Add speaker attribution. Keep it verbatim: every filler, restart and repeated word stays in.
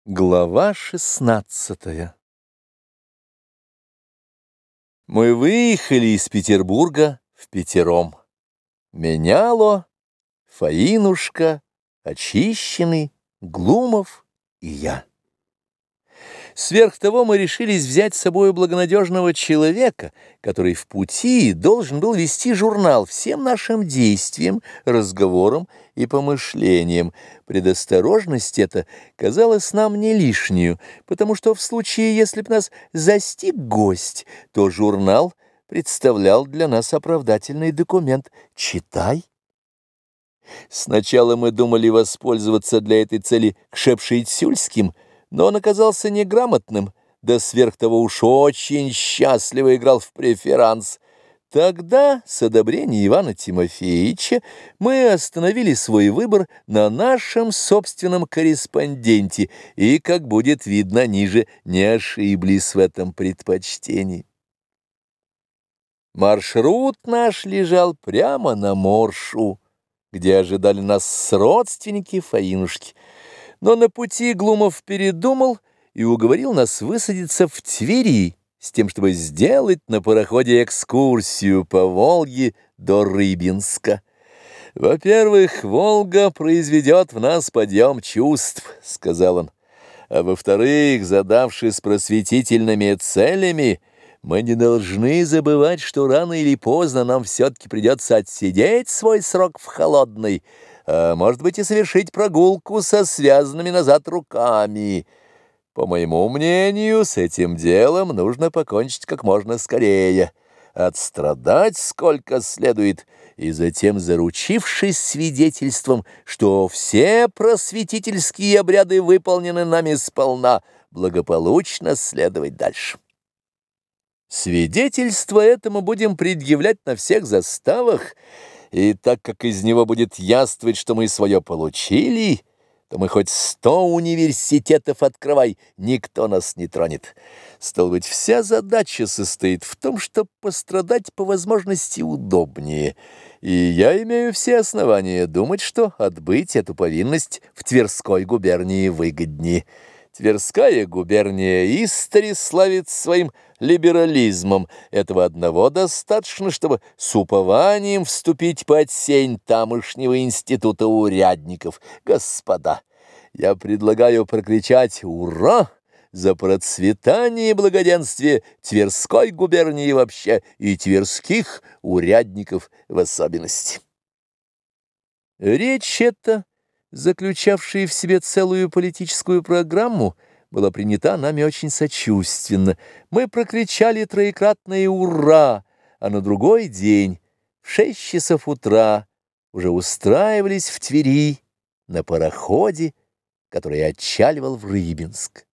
Speaker 1: Глава шестнадцатая. Мы выехали из Петербурга впятером. Меняло, Фаинушка, Очищенный, Глумов и я. Сверх того мы решились взять с собой благонадежного человека, который в пути должен был вести журнал всем нашим действиям, разговорам и помышлениям. Предосторожность эта казалась нам не лишнюю, потому что в случае, если б нас застиг гость, то журнал представлял для нас оправдательный документ. Читай. Сначала мы думали воспользоваться для этой цели Кшепши-Ицюльским, но он оказался неграмотным, да сверх того уж очень счастливо играл в преферанс. Тогда, с одобрения Ивана Тимофеевича, мы остановили свой выбор на нашем собственном корреспонденте, и, как будет видно ниже, не ошиблись в этом предпочтении. Маршрут наш лежал прямо на Моршу, где ожидали нас родственники Фаинушки. Но на пути Глумов передумал и уговорил нас высадиться в Твери с тем, чтобы сделать на пароходе экскурсию по Волге до Рыбинска. «Во-первых, Волга произведет в нас подъем чувств», — сказал он, «а во-вторых, задавшись просветительными целями, мы не должны забывать, что рано или поздно нам все-таки придется отсидеть свой срок в холодной, а может быть и совершить прогулку со связанными назад руками. По моему мнению, с этим делом нужно покончить как можно скорее, отстрадать сколько следует, и затем, заручившись свидетельством, что все просветительские обряды выполнены нами сполна, благополучно следовать дальше. Свидетельство этому будем предъявлять на всех заставах, и так как из него будет яствовать, что мы свое получили, то мы хоть сто университетов открывай, никто нас не тронет. Стало быть, вся задача состоит в том, чтобы пострадать по возможности удобнее, и я имею все основания думать, что отбыть эту повинность в Тверской губернии выгоднее. Тверская губерния истори славится своим либерализмом. Этого одного достаточно, чтобы с упованием вступить под сень тамошнего института урядников. Господа, я предлагаю прокричать «Ура!» за процветание и благоденствие Тверской губернии вообще и тверских урядников в особенности. Речь эта, заключавшая в себе целую политическую программу, была принята нами очень сочувственно. Мы прокричали троекратное «Ура!», а на другой день, в шесть часов утра, уже устраивались в Твери на пароходе, который отчаливал в Рыбинск.